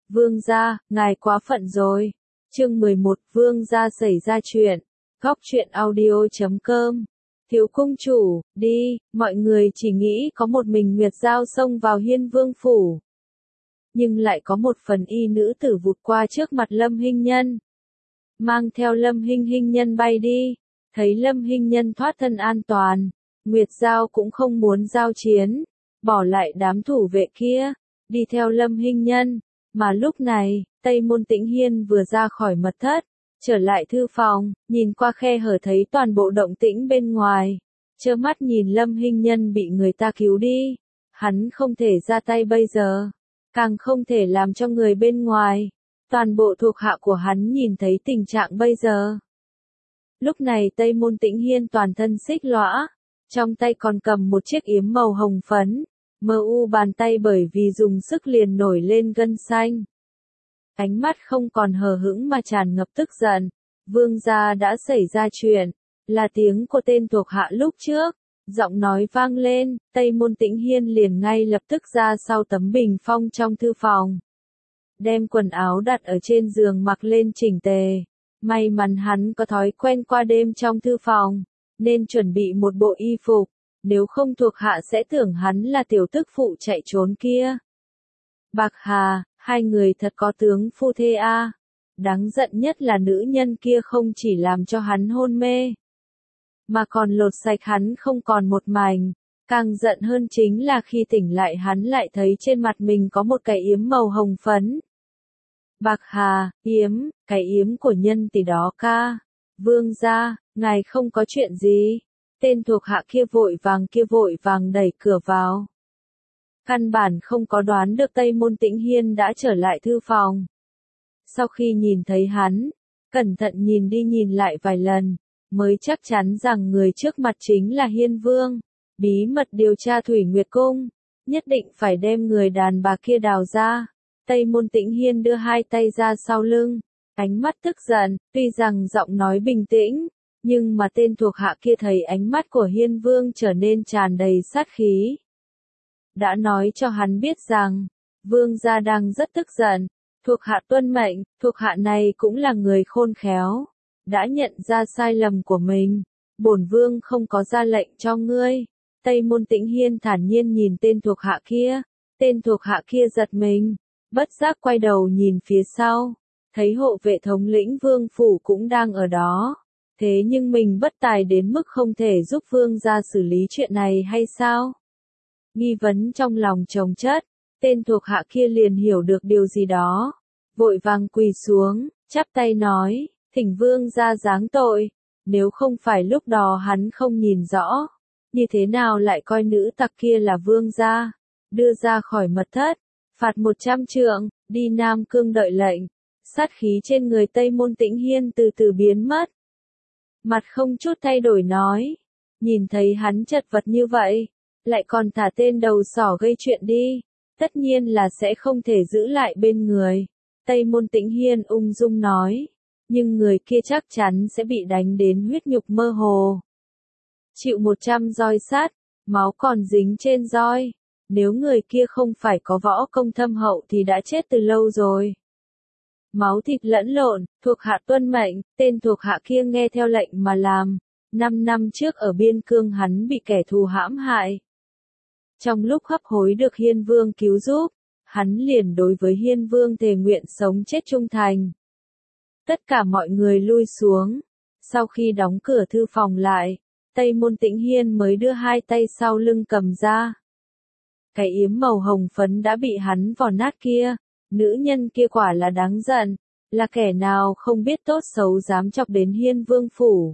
Vương gia, ngài quá phận rồi. Chương 11, Vương gia xảy ra chuyện. Góc truyện audio.com. Thiếu cung chủ, đi, mọi người chỉ nghĩ có một mình Nguyệt Giao xông vào Hiên Vương phủ. Nhưng lại có một phần y nữ tử vụt qua trước mặt Lâm Hinh Nhân. Mang theo Lâm Hinh Nhân bay đi, thấy Lâm Hinh Nhân thoát thân an toàn. Nguyệt Giao cũng không muốn giao chiến, bỏ lại đám thủ vệ kia, đi theo Lâm Hinh Nhân. Mà lúc này, Tây Môn Tĩnh Hiên vừa ra khỏi mật thất, trở lại thư phòng, nhìn qua khe hở thấy toàn bộ động tĩnh bên ngoài, trơ mắt nhìn Lâm Hinh Nhân bị người ta cứu đi. Hắn không thể ra tay bây giờ, càng không thể làm cho người bên ngoài, toàn bộ thuộc hạ của hắn nhìn thấy tình trạng bây giờ. Lúc này Tây Môn Tĩnh Hiên toàn thân xích lõa, trong tay còn cầm một chiếc yếm màu hồng phấn, mờ u bàn tay bởi vì dùng sức liền nổi lên gân xanh. Ánh mắt không còn hờ hững mà tràn ngập tức giận. Vương gia đã xảy ra chuyện, là tiếng của tên thuộc hạ lúc trước. Giọng nói vang lên, Tây Môn Tĩnh Hiên liền ngay lập tức ra sau tấm bình phong trong thư phòng. Đem quần áo đặt ở trên giường mặc lên chỉnh tề. May mắn hắn có thói quen qua đêm trong thư phòng, nên chuẩn bị một bộ y phục, nếu không thuộc hạ sẽ tưởng hắn là tiểu tức phụ chạy trốn kia. Bạc Hà, hai người thật có tướng phu thê a. Đáng giận nhất là nữ nhân kia không chỉ làm cho hắn hôn mê, mà còn lột sạch hắn không còn một mảnh. Càng giận hơn chính là khi tỉnh lại hắn lại thấy trên mặt mình có một cái yếm màu hồng phấn. Bạc Hà, yếm, cái yếm của nhân tỷ đó ca. Vương gia, ngài không có chuyện gì. Tên thuộc hạ kia vội vàng đẩy cửa vào. Căn bản không có đoán được Tây Môn Tĩnh Hiên đã trở lại thư phòng. Sau khi nhìn thấy hắn, cẩn thận nhìn đi nhìn lại vài lần, mới chắc chắn rằng người trước mặt chính là Hiên Vương. Bí mật điều tra Thủy Nguyệt Cung, nhất định phải đem người đàn bà kia đào ra. Tây Môn Tĩnh Hiên đưa hai tay ra sau lưng, ánh mắt tức giận, tuy rằng giọng nói bình tĩnh, nhưng mà tên thuộc hạ kia thấy ánh mắt của Hiên Vương trở nên tràn đầy sát khí. Đã nói cho hắn biết rằng, Vương gia đang rất tức giận, thuộc hạ tuân mệnh, thuộc hạ này cũng là người khôn khéo, đã nhận ra sai lầm của mình, bổn Vương không có ra lệnh cho ngươi. Tây Môn Tĩnh Hiên thản nhiên nhìn tên thuộc hạ kia giật mình, bất giác quay đầu nhìn phía sau, thấy hộ vệ thống lĩnh Vương phủ cũng đang ở đó. Thế nhưng mình bất tài đến mức không thể giúp Vương gia xử lý chuyện này hay sao? Nghi vấn trong lòng chồng chất, tên thuộc hạ kia liền hiểu được điều gì đó, vội vàng quỳ xuống, chắp tay nói, thỉnh Vương gia giáng tội, nếu không phải lúc đó hắn không nhìn rõ, như thế nào lại coi nữ tặc kia là Vương gia, đưa ra khỏi mật thất, phạt 100 trượng, đi Nam Cương đợi lệnh. Sát khí trên người Tây Môn Tĩnh Hiên từ từ biến mất. Mặt không chút thay đổi nói, nhìn thấy hắn chật vật như vậy, lại còn thả tên đầu sỏ gây chuyện đi, tất nhiên là sẽ không thể giữ lại bên người. Tây Môn Tĩnh Hiên ung dung nói, nhưng người kia chắc chắn sẽ bị đánh đến huyết nhục mơ hồ. Chịu 100 roi sát, máu còn dính trên roi, nếu người kia không phải có võ công thâm hậu thì đã chết từ lâu rồi. Máu thịt lẫn lộn, thuộc hạ tuân mệnh, tên thuộc hạ kia nghe theo lệnh mà làm. 5 năm trước ở biên cương hắn bị kẻ thù hãm hại. Trong lúc hấp hối được Hiên Vương cứu giúp, hắn liền đối với Hiên Vương thề nguyện sống chết trung thành. Tất cả mọi người lui xuống. Sau khi đóng cửa thư phòng lại, Tây Môn Tĩnh Hiên mới đưa hai tay sau lưng cầm ra. Cái yếm màu hồng phấn đã bị hắn vò nát kia. Nữ nhân kia quả là đáng giận, là kẻ nào không biết tốt xấu dám chọc đến Hiên Vương phủ.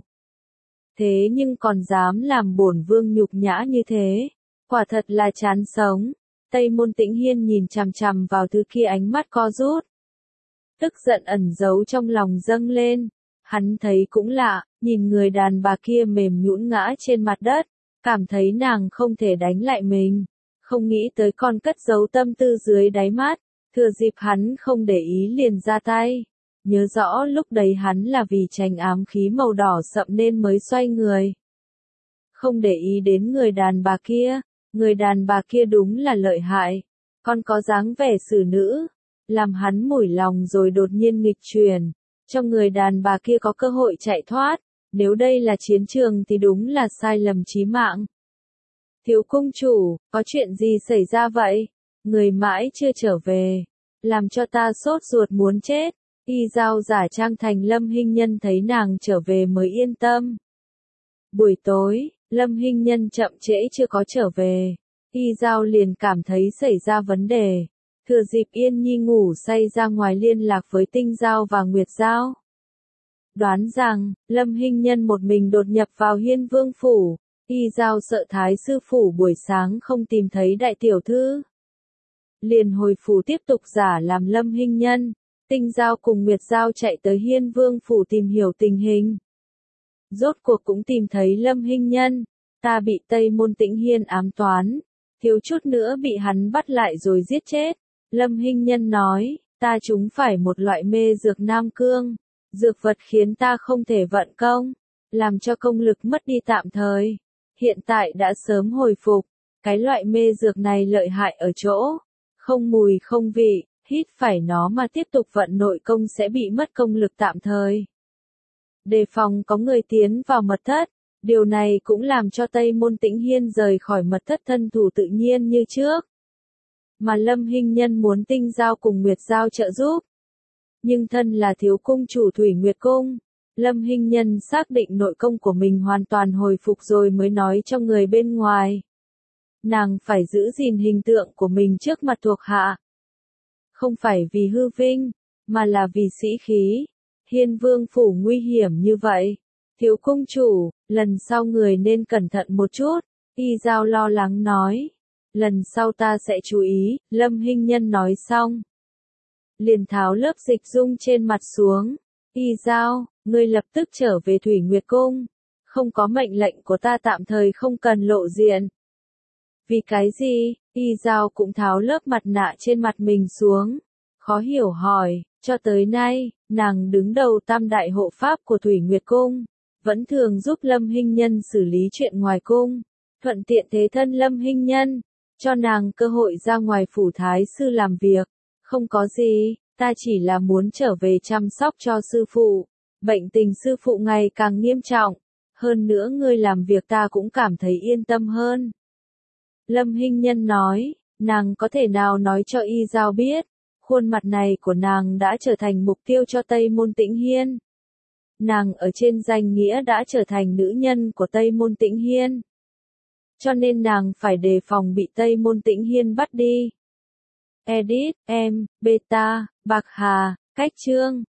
Thế nhưng còn dám làm bổn Vương nhục nhã như thế, quả thật là chán sống. Tây Môn Tĩnh Hiên nhìn chằm chằm vào thứ kia ánh mắt co rút. Tức giận ẩn giấu trong lòng dâng lên, hắn thấy cũng lạ, nhìn người đàn bà kia mềm nhũn ngã trên mặt đất, cảm thấy nàng không thể đánh lại mình, không nghĩ tới còn cất giấu tâm tư dưới đáy mắt. Thừa dịp hắn không để ý liền ra tay. Nhớ rõ lúc đấy hắn là vì tránh ám khí màu đỏ sậm nên mới xoay người. Không để ý đến người đàn bà kia đúng là lợi hại. Còn có dáng vẻ xử nữ. làm hắn mủi lòng rồi đột nhiên nghịch chuyển, cho người đàn bà kia có cơ hội chạy thoát. Nếu đây là chiến trường thì đúng là sai lầm chí mạng. Thiếu cung chủ, có chuyện gì xảy ra vậy? Người mãi chưa trở về, làm cho ta sốt ruột muốn chết. Y Giao giả trang thành Lâm Hinh Nhân thấy nàng trở về mới yên tâm. Buổi tối, Lâm Hinh Nhân chậm trễ chưa có trở về. Y Giao liền cảm thấy xảy ra vấn đề. Thừa dịp Yên Nhi ngủ say ra ngoài liên lạc với Tinh Giao và Nguyệt Giao. Đoán rằng, Lâm Hinh Nhân một mình đột nhập vào Hiên Vương phủ. Y Giao sợ Thái sư phủ buổi sáng không tìm thấy đại tiểu thư. Liền hồi phủ tiếp tục giả làm Lâm Hinh Nhân. Tinh Giao cùng Nguyệt Giao chạy tới Hiên Vương phủ tìm hiểu tình hình. Rốt cuộc cũng tìm thấy Lâm Hinh Nhân. Ta bị Tây Môn Tĩnh Hiên ám toán. Thiếu chút nữa bị hắn bắt lại rồi giết chết. Lâm Hinh Nhân nói, ta trúng phải một loại mê dược nam cương. Dược vật khiến ta không thể vận công. Làm cho công lực mất đi tạm thời. Hiện tại đã sớm hồi phục. Cái loại mê dược này lợi hại ở chỗ. Không mùi không vị. Hít phải nó mà tiếp tục vận nội công sẽ bị mất công lực tạm thời. Đề phòng có người tiến vào mật thất, điều này cũng làm cho Tây Môn Tĩnh Hiên rời khỏi mật thất thân thủ tự nhiên như trước. Mà Lâm Hinh Nhân muốn Tinh Giao cùng Nguyệt Giao trợ giúp. Nhưng thân là thiếu cung chủ Thủy Nguyệt Cung, Lâm Hinh Nhân xác định nội công của mình hoàn toàn hồi phục rồi mới nói cho người bên ngoài. Nàng phải giữ gìn hình tượng của mình trước mặt thuộc hạ. Không phải vì hư vinh, mà là vì sĩ khí. Hiên Vương phủ nguy hiểm như vậy. Thiếu cung chủ, lần sau người nên cẩn thận một chút. Y Giao lo lắng nói. Lần sau ta sẽ chú ý, Lâm Hinh Nhân nói xong. Liền tháo lớp dịch dung trên mặt xuống. Y Giao, ngươi lập tức trở về Thủy Nguyệt Cung. Không có mệnh lệnh của ta tạm thời không cần lộ diện. Vì cái gì? Y Giao cũng tháo lớp mặt nạ trên mặt mình xuống. Khó hiểu hỏi, cho tới nay, nàng đứng đầu tam đại hộ pháp của Thủy Nguyệt Cung. Vẫn thường giúp Lâm Hinh Nhân xử lý chuyện ngoài cung. Thuận tiện thế thân Lâm Hinh Nhân. Cho nàng cơ hội ra ngoài phủ thái sư làm việc. Không có gì, ta chỉ là muốn trở về chăm sóc cho sư phụ. Bệnh tình sư phụ ngày càng nghiêm trọng. Hơn nữa ngươi làm việc ta cũng cảm thấy yên tâm hơn. Lâm Hinh Nhân nói, nàng có thể nào nói cho Y Giao biết, khuôn mặt này của nàng đã trở thành mục tiêu cho Tây Môn Tĩnh Hiên. Nàng ở trên danh nghĩa đã trở thành nữ nhân của Tây Môn Tĩnh Hiên. Cho nên nàng phải đề phòng bị Tây Môn Tĩnh Hiên bắt đi. Edit, Beta, Bạc Hà, Cách Chương